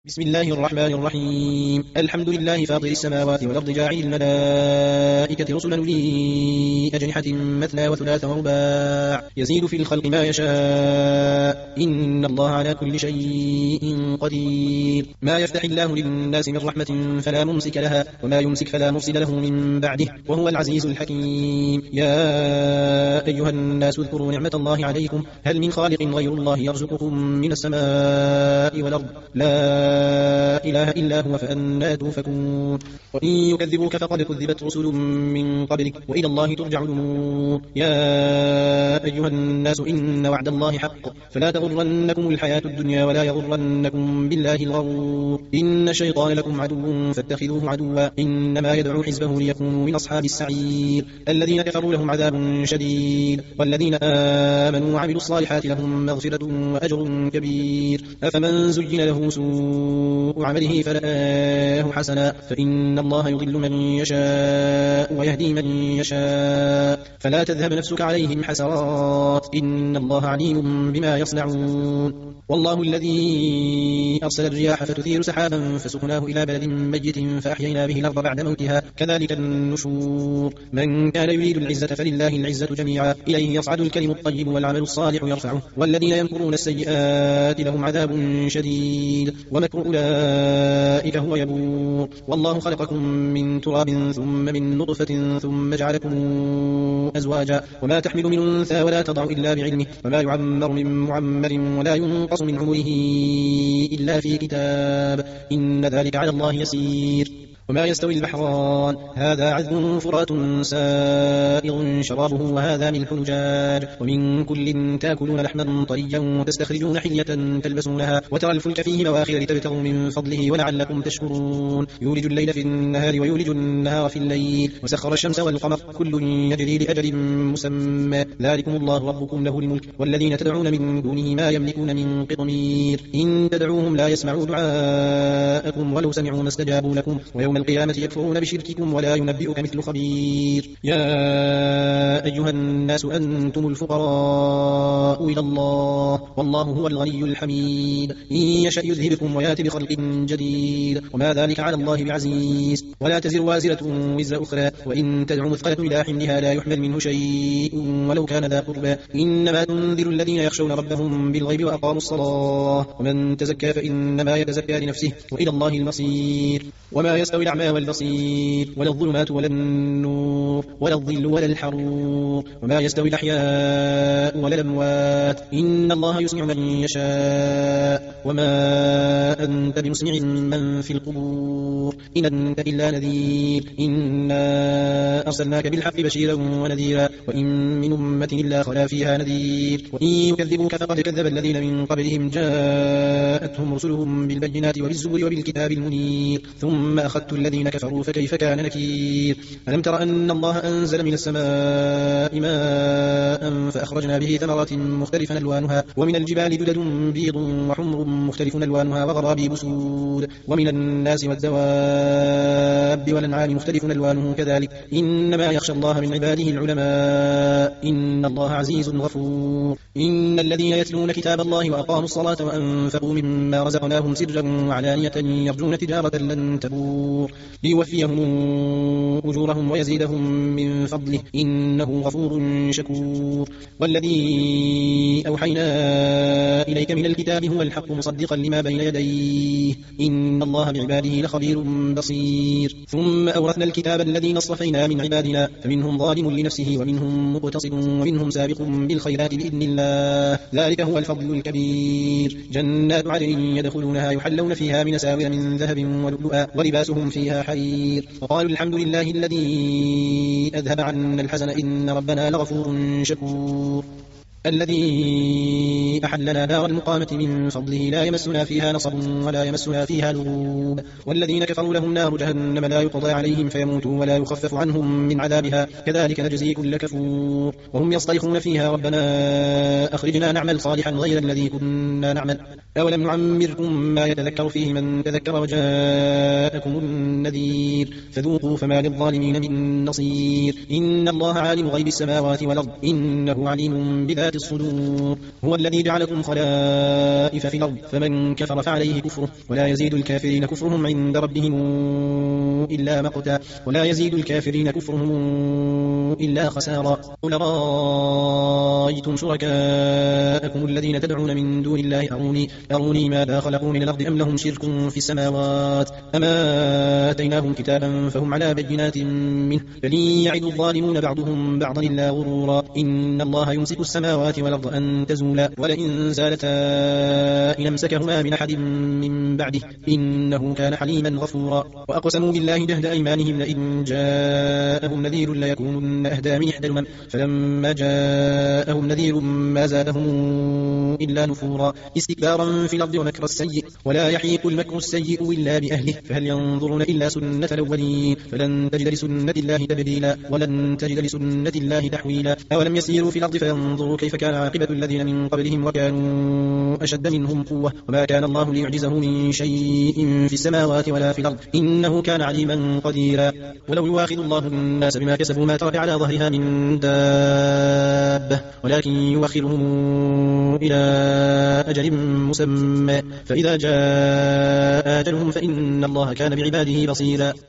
بسم الله الرحمن الرحيم. الحمد لله فاطر السماوات والأرض جاعل الملائكة رسلا أولي أجنحة مثنى وثلاث ورباع يزيد في الخلق ما يشاء إن الله على كل شيء قدير. ما يفتح الله للناس من رحمة فلا ممسك لها وما يمسك فلا مرسل له من بعده وهو العزيز الحكيم. يا أيها الناس اذكروا نعمة الله عليكم هل من خالق غير الله يرزقكم من السماء والأرض لا إله إلا هو فأنى توفكون. وإن يكذبوك فقد كذبت رسل من قبلك وإلى الله ترجع الأمور. يا أيها الناس إن وعد الله حق فلا تغرنكم الحياة الدنيا ولا يغرنكم بالله الغرور. إن الشيطان لكم عدو فاتخذوه عدوا إنما يدعو حزبه ليكونوا من أصحاب السعير. الذين كفروا لهم عذاب شديد والذين آمنوا وعملوا الصالحات لهم مغفرة وأجر كبير. أفمن زين له سوء عمله فرآه حسنا فإن الله يضل من يشاء ويهدي من يشاء فلا تذهب نفسك عليهم حسرات إن الله عليم بما يصنعون. والله الذي أرسل الرياح فتثير سحابا فسقناه إلى بلد ميت فأحيينا به الأرض بعد موتها كذلك النشور. من كان يريد العزة فلله العزة جميعا إليه يصعد الكلم الطيب والعمل الصالح يرفعه والذين يمكرون السيئات لهم عذاب شديد ومكر أولئك هو يبور. والله خلقكم من تراب ثم من نطفة ثم جعلكم أزواجا وما تحمل من أنثى ولا تضع إلا بعلمه وما يعمر من معمر ولا ينقص من عمره إلا في كتاب إن ذلك على الله يسير. وما يستوي البحران هذا عذب فرات سائغ شرابه وهذا ملح أجاج ومن كل تأكلون لحما طريا وتستخرجون حلية تلبسونها وترى الفلك فيه مواخر لتبتغوا من فضله ولعلكم تشكرون. يولج الليل في النهار ويولج النهار في الليل وسخر الشمس والقمر كل يجري لأجل مسمى ذلكم الله ربكم له الملك والذين تدعون من دونه ما يملكون من قطمير إن تدعوهم لا يسمعوا دعاءكم ولو سمعوا ما استجابوا لكم ويوم القيامة يكفرون بشرككم ولا ينبئك مثل خبير. يا أيها الناس أنتم الفقراء إلى الله والله هو الغني الحميد. إن يشأ يذهبكم ويأتي بخلق جديد وما ذلك على الله بعزيز. ولا تزر وازرة وزر أخرى وإن تدع مثقلة إلى حملها لا يحمل منه شيء ولو كان ذا قربى إنما تنذر الذين يخشون ربهم بالغيب وأقاموا الصلاة ومن تزكى فإنما يتزكى لنفسه وإلى الله المصير. وما يستوي الأعمى والبصير ولا الظلمات ولا النور ولا الظل ولا الحرور وما يستوي الأحياء ولا الأموات إن الله يسمع من يشاء وما أنت بمسمع من في القبور إن أنت إلا نذير إنا أرسلناك بالحق بشيرا ونذيرا وإن من أمة إلا خلا فيها نذير. وإن يكذبوك فقد كذب الذين من قبلهم جاءتهم رسلهم بالبينات وبالزبر وبالكتاب المنير ثم أخذت الذين كفروا فكيف كان نكير. ألم تر أن الله أنزل من السماء ماء فأخرجنا به ثمرات مختلفا ألوانها ومن الجبال جدد بيض وحمر مختلف ألوانها وغرابيب سود ومن الناس والدواب والأنعام مختلف ألوانه كذلك إنما يخشى الله من عباده العلماء إن الله عزيز غفور. إن الذين يتلون كتاب الله وأقاموا الصلاة وأنفقوا مما رزقناهم سرا وعلانية يرجون تجارة لن تبور ليوفيهم أجورهم ويزيدهم من فضله إنه غفور شكور. والذي أوحينا إليك من الكتاب هو الحق مصدقا لما بين يديه إن الله بعباده لخبير بصير. ثم أورثنا الكتاب الذين اصطفينا من عبادنا فمنهم ظالم لنفسه ومنهم مقتصد ومنهم سابق بالخيرات بإذن الله ذلك هو الفضل الكبير. جنات عدن يدخلونها يحلون فيها من أساور من ذهب ولؤلؤا ولباسهم فيها حرير وقالوا الحمد لله الذي أذهب عنا الحزن إن ربنا لغفور شكور. الذي أحلنا دار المقامة من فضله لا يمسنا فيها نصب ولا يمسنا فيها لغوب والذين كفروا لهم نار جهنم لا يقضى عليهم فيموتوا ولا يخفف عنهم من عذابها كذلك نجزي كل كفور. وهم يصطرخون فيها ربنا أخرجنا نعمل صالحا غير الذي كنا نعمل أولم نعمركم ما يتذكر فيه من تذكر وجاءكم النذير فذوقوا فما للظالمين من نصير. إن الله عالم غيب السماوات والأرض إنه عليم بذات ذات الصدور هو الذي جعلكم خلائف في الأرض فمن كفر فعليه كفره ولا يزيد الكافرين كفرهم عند ربهم إلا مقتا ولا يزيد الكافرين كفرهم إلا خسارا قل رأيتم شركاءكم الذين تدعون من دون الله أروني ماذا خلقوا من الأرض أم لهم شرك في السماوات أما آتيناهم كتابا فهم على بينات منه بل يعد الظالمون بعضهم بعضا إلا غرورا إن الله يمسك السماوات والأرض أن تزولا ولئن زالتا إن أمسكهما من أحد من بعده إنه كان حليما غفورا وأقسموا بالله جهد أيمانهم لئن جاءهم نذير ليكونن أهدى من إحدى الأمم فلما جاءهم نذير ما زادهم إلا نفورا استكبارا في الأرض ومكر السيء ولا يحيق المكر السيء إلا بأهله فهل ينظرون إلا سنة الأولين فلن تجد لسنة الله تبديلا ولن تجد لسنة الله تحويلا أولم يسيروا في الأرض فينظروا كيف كان عاقبة الذين من قبلهم وكانوا أشد منهم قوة وما كان الله ليعجزه من شيء في السماوات ولا في الأرض إنه كان عليما قديرا ولو يواخذ الله الناس بما كسبوا ما ترك على ظهرها من دابة ولكن يؤخرهم إلى أجل مسمى فإذا جاء أجلهم فإن الله كان بعباده بصيرا